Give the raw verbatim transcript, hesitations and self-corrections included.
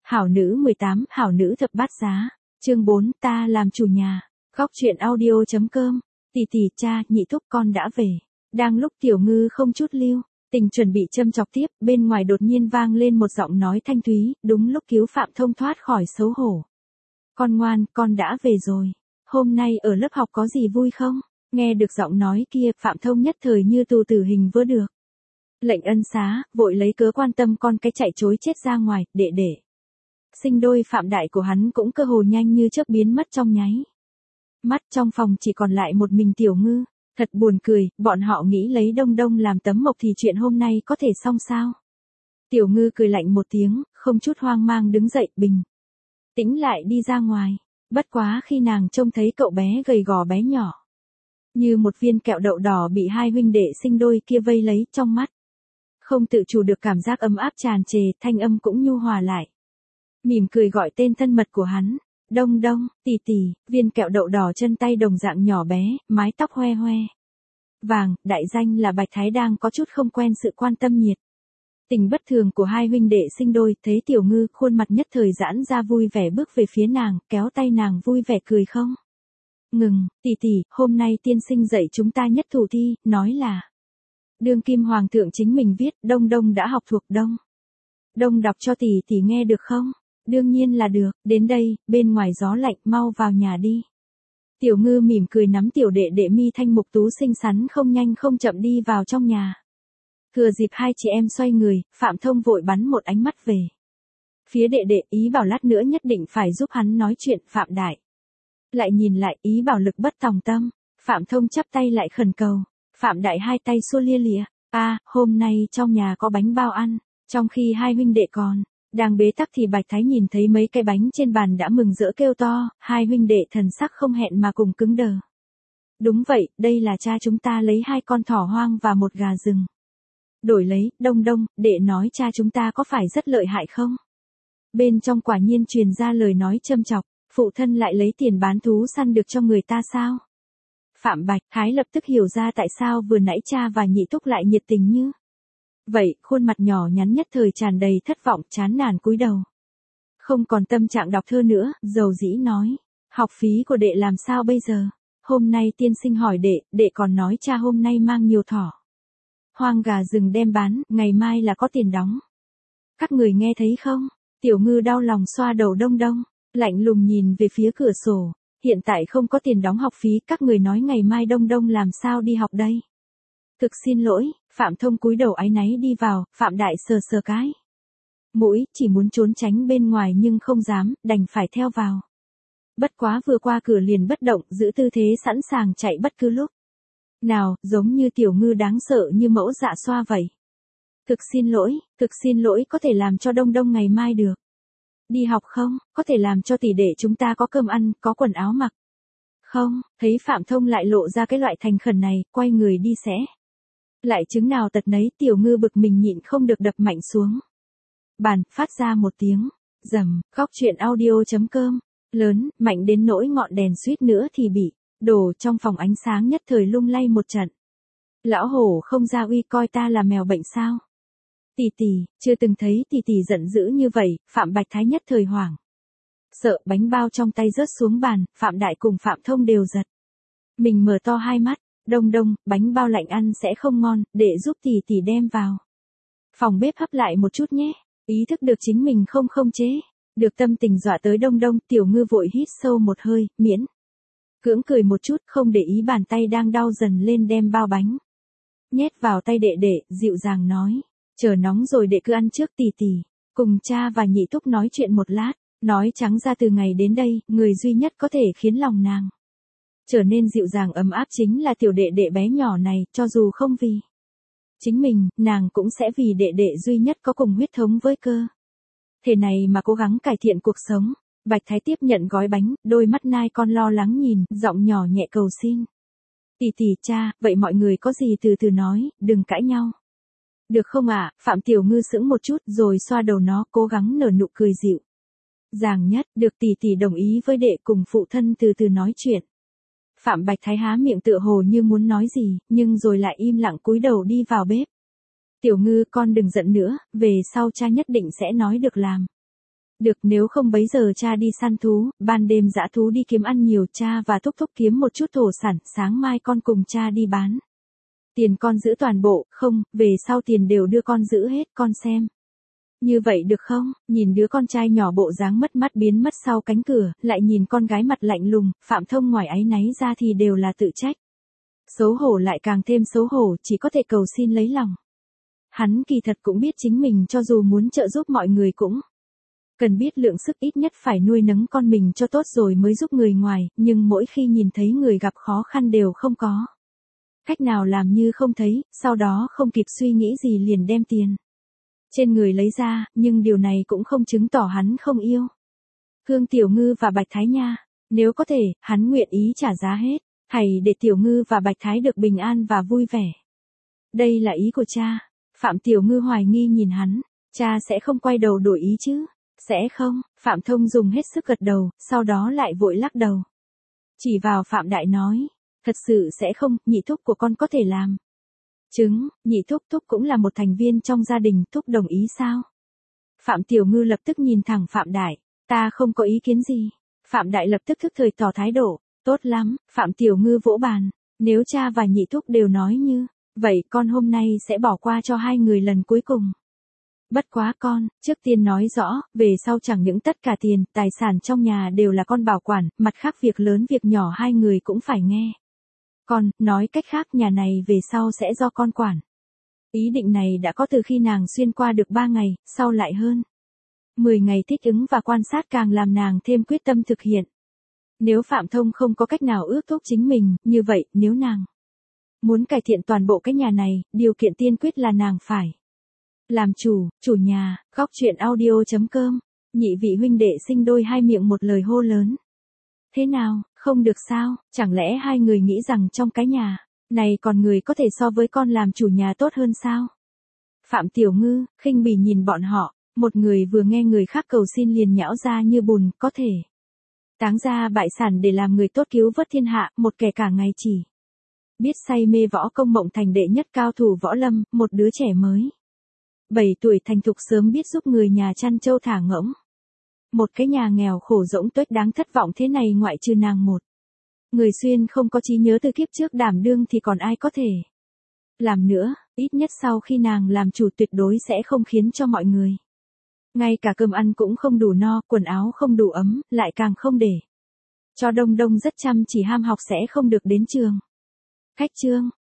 Hảo nữ mười tám, hảo nữ thập bát giá. Chương bốn, ta làm chủ nhà. Góc truyện audio.com. Tỷ tỷ, cha, nhị thúc, con đã về. Đang lúc Tiểu Ngư không chút lưu tình chuẩn bị châm chọc tiếp, bên ngoài đột nhiên vang lên một giọng nói thanh thúy, đúng lúc cứu Phạm Thông thoát khỏi xấu hổ. Con ngoan, con đã về rồi. Hôm nay ở lớp học có gì vui không? Nghe được giọng nói kia, Phạm Thông nhất thời như tù tử hình vỡ được. Lệnh ân xá, vội lấy cớ quan tâm con cái chạy trối chết ra ngoài, đệ đệ. Sinh đôi Phạm Đại của hắn cũng cơ hồ nhanh như chớp biến mất trong nháy mắt, trong phòng chỉ còn lại một mình Tiểu Ngư. Thật buồn cười, bọn họ nghĩ lấy Đông Đông làm tấm mộc thì chuyện hôm nay có thể xong sao? Tiểu Ngư cười lạnh một tiếng, không chút hoang mang đứng dậy, bình tĩnh lại đi ra ngoài. Bất quá khi nàng trông thấy cậu bé gầy gò bé nhỏ, như một viên kẹo đậu đỏ bị hai huynh đệ sinh đôi kia vây lấy, trong mắt không tự chủ được cảm giác ấm áp tràn trề, thanh âm cũng nhu hòa lại. Mỉm cười gọi tên thân mật của hắn, Đông Đông, tỷ tỷ. Viên kẹo đậu đỏ chân tay đồng dạng nhỏ bé, mái tóc hoe hoe vàng, đại danh là Bạch Thái đang có chút không quen sự quan tâm nhiệt tình bất thường của hai huynh đệ sinh đôi, thấy Tiểu Ngư khuôn mặt nhất thời giãn ra vui vẻ bước về phía nàng, kéo tay nàng vui vẻ cười không ngừng, tỷ tỷ, hôm nay tiên sinh dạy chúng ta nhất thủ thi, nói là đương kim hoàng thượng chính mình viết, Đông Đông đã học thuộc. Đông Đông đọc cho tỷ tỷ nghe được không? Đương nhiên là được, đến đây, bên ngoài gió lạnh, mau vào nhà đi. Tiểu Ngư mỉm cười nắm tiểu đệ đệ mi thanh mục tú xinh xắn không nhanh không chậm đi vào trong nhà. Thừa dịp hai chị em xoay người, Phạm Thông vội bắn một ánh mắt về phía đệ đệ, ý bảo lát nữa nhất định phải giúp hắn nói chuyện. Phạm Đại lại nhìn lại, ý bảo lực bất tòng tâm. Phạm Thông chắp tay lại khẩn cầu. Phạm Đại hai tay xua lia lịa, a, hôm nay trong nhà có bánh bao ăn. Trong khi hai huynh đệ còn đang bế tắc thì Bạch Thái nhìn thấy mấy cái bánh trên bàn đã mừng rỡ kêu to, hai huynh đệ thần sắc không hẹn mà cùng cứng đờ. Đúng vậy, đây là cha chúng ta lấy hai con thỏ hoang và một gà rừng đổi lấy. Đông Đông, đệ nói cha chúng ta có phải rất lợi hại không? Bên trong quả nhiên truyền ra lời nói châm chọc, phụ thân lại lấy tiền bán thú săn được cho người ta sao? Phạm Bạch Thái lập tức hiểu ra tại sao vừa nãy cha và nhị thúc lại nhiệt tình như vậy, khuôn mặt nhỏ nhắn nhất thời tràn đầy thất vọng, chán nản cúi đầu. Không còn tâm trạng đọc thơ nữa, dầu dĩ nói, học phí của đệ làm sao bây giờ? Hôm nay tiên sinh hỏi đệ, đệ còn nói cha hôm nay mang nhiều thỏ hoang gà rừng đem bán, ngày mai là có tiền đóng. Các người nghe thấy không? Tiểu Ngư đau lòng xoa đầu Đông Đông, lạnh lùng nhìn về phía cửa sổ. Hiện tại không có tiền đóng học phí, các người nói ngày mai Đông Đông làm sao đi học đây? Thực xin lỗi. Phạm Thông cúi đầu áy náy đi vào. Phạm Đại sờ sờ cái mũi, chỉ muốn trốn tránh bên ngoài nhưng không dám, đành phải theo vào. Bất quá vừa qua cửa liền bất động, giữ tư thế sẵn sàng chạy bất cứ lúc nào, giống như Tiểu Ngư đáng sợ như mẫu dạ xoa vậy. Thực xin lỗi, thực xin lỗi, có thể làm cho Đông Đông ngày mai được đi học không? Có thể làm cho tỷ đệ chúng ta có cơm ăn, có quần áo mặc không? Thấy Phạm Thông lại lộ ra cái loại thành khẩn này, quay người đi sẽ lại chứng nào tật nấy. Tiểu Ngư bực mình nhịn không được đập mạnh xuống bàn, phát ra một tiếng rầm. Góc truyện audio.com. Lớn, mạnh đến nỗi ngọn đèn suýt nữa thì bị đổ trong phòng, ánh sáng nhất thời lung lay một trận. Lão hổ không ra uy, coi ta là mèo bệnh sao? Tỷ tỷ, chưa từng thấy tỷ tỷ giận dữ như vậy. Phạm Bạch Thái nhất thời hoảng sợ, bánh bao trong tay rớt xuống bàn. Phạm Đại cùng Phạm Thông đều giật mình mở to hai mắt. Đông Đông, bánh bao lạnh ăn sẽ không ngon, để giúp tỷ tỷ đem vào phòng bếp hấp lại một chút nhé. Ý thức được chính mình không không chế được tâm tình dọa tới Đông Đông, Tiểu Ngư vội hít sâu một hơi, miễn cưỡng cười một chút, không để ý bàn tay đang đau dần lên đem bao bánh nhét vào tay đệ đệ, dịu dàng nói, chờ nóng rồi đệ cứ ăn trước tỷ tỷ. Cùng cha và nhị thúc nói chuyện một lát. Nói trắng ra từ ngày đến đây, người duy nhất có thể khiến lòng nàng trở nên dịu dàng ấm áp chính là tiểu đệ đệ bé nhỏ này, cho dù không vì chính mình, nàng cũng sẽ vì đệ đệ duy nhất có cùng huyết thống với cơ thể này mà cố gắng cải thiện cuộc sống. Bạch Thái tiếp nhận gói bánh, đôi mắt nai con lo lắng nhìn, giọng nhỏ nhẹ cầu xin. Tỷ tỷ, cha, vậy mọi người có gì từ từ nói, đừng cãi nhau. Được không ạ? Phạm Tiểu Ngư sững một chút rồi xoa đầu nó, cố gắng nở nụ cười dịu dàng nhất. Được, tỷ tỷ đồng ý với đệ cùng phụ thân từ từ nói chuyện. Phạm Bạch Thái há miệng tựa hồ như muốn nói gì, nhưng rồi lại im lặng cúi đầu đi vào bếp. Tiểu Ngư, con đừng giận nữa, về sau cha nhất định sẽ nói được làm Được, nếu không bấy giờ cha đi săn thú, ban đêm dã thú đi kiếm ăn nhiều, cha và thúc thúc kiếm một chút thổ sản, sáng mai con cùng cha đi bán. Tiền con giữ toàn bộ, không, về sau tiền đều đưa con giữ hết, con xem. Như vậy được không? Nhìn đứa con trai nhỏ bộ dáng mất mắt biến mất sau cánh cửa, lại nhìn con gái mặt lạnh lùng, Phạm Thông ngoài áy náy ra thì đều là tự trách. Xấu hổ lại càng thêm xấu hổ, chỉ có thể cầu xin lấy lòng. Hắn kỳ thật cũng biết chính mình cho dù muốn trợ giúp mọi người cũng cần biết lượng sức, ít nhất phải nuôi nấng con mình cho tốt rồi mới giúp người ngoài, nhưng mỗi khi nhìn thấy người gặp khó khăn đều không có cách nào làm như không thấy, sau đó không kịp suy nghĩ gì liền đem tiền trên người lấy ra, nhưng điều này cũng không chứng tỏ hắn không yêu Khương Tiểu Ngư và Bạch Thái nha. Nếu có thể, hắn nguyện ý trả giá hết, hay để Tiểu Ngư và Bạch Thái được bình an và vui vẻ. Đây là ý của cha. Phạm Tiểu Ngư hoài nghi nhìn hắn, cha sẽ không quay đầu đổi ý chứ? Sẽ không, Phạm Thông dùng hết sức gật đầu, sau đó lại vội lắc đầu. Chỉ vào Phạm Đại nói, thật sự sẽ không, nhị thúc của con có thể làm. Chứng, nhị thúc thúc cũng là một thành viên trong gia đình, thúc đồng ý sao? Phạm Tiểu Ngư lập tức nhìn thẳng Phạm Đại, ta không có ý kiến gì. Phạm Đại lập tức thức thời tỏ thái độ, tốt lắm, Phạm Tiểu Ngư vỗ bàn, nếu cha và nhị thúc đều nói như vậy, con hôm nay sẽ bỏ qua cho hai người lần cuối cùng. Bất quá con, trước tiên nói rõ, về sau chẳng những tất cả tiền, tài sản trong nhà đều là con bảo quản, mặt khác việc lớn việc nhỏ hai người cũng phải nghe. Con, nói cách khác nhà này về sau sẽ do con quản. Ý định này đã có từ khi nàng xuyên qua được ba ngày, sau lại hơn mười ngày thích ứng và quan sát càng làm nàng thêm quyết tâm thực hiện. Nếu Phạm Thông không có cách nào ước thúc chính mình, như vậy, nếu nàng muốn cải thiện toàn bộ cái nhà này, điều kiện tiên quyết là nàng phải làm chủ, chủ nhà. Góc truyện audio chấm com. Nhị vị huynh đệ sinh đôi hai miệng một lời hô lớn. Thế nào, không được sao, chẳng lẽ hai người nghĩ rằng trong cái nhà này còn người có thể so với con làm chủ nhà tốt hơn sao? Phạm Tiểu Ngư, khinh bỉ nhìn bọn họ, một người vừa nghe người khác cầu xin liền nhão ra như bùn, có thể táng ra bại sản để làm người tốt cứu vớt thiên hạ, một kẻ cả ngày chỉ biết say mê võ công mộng thành đệ nhất cao thủ võ lâm, một đứa trẻ mới bảy tuổi thành thục sớm biết giúp người nhà chăn trâu thả ngỗng. Một cái nhà nghèo khổ rỗng tuếch đáng thất vọng thế này ngoại trừ nàng một người xuyên không có trí nhớ từ kiếp trước đảm đương thì còn ai có thể làm nữa, ít nhất sau khi nàng làm chủ tuyệt đối sẽ không khiến cho mọi người ngay cả cơm ăn cũng không đủ no, quần áo không đủ ấm, lại càng không để cho Đông Đông rất chăm chỉ ham học sẽ không được đến trường. Khách trương,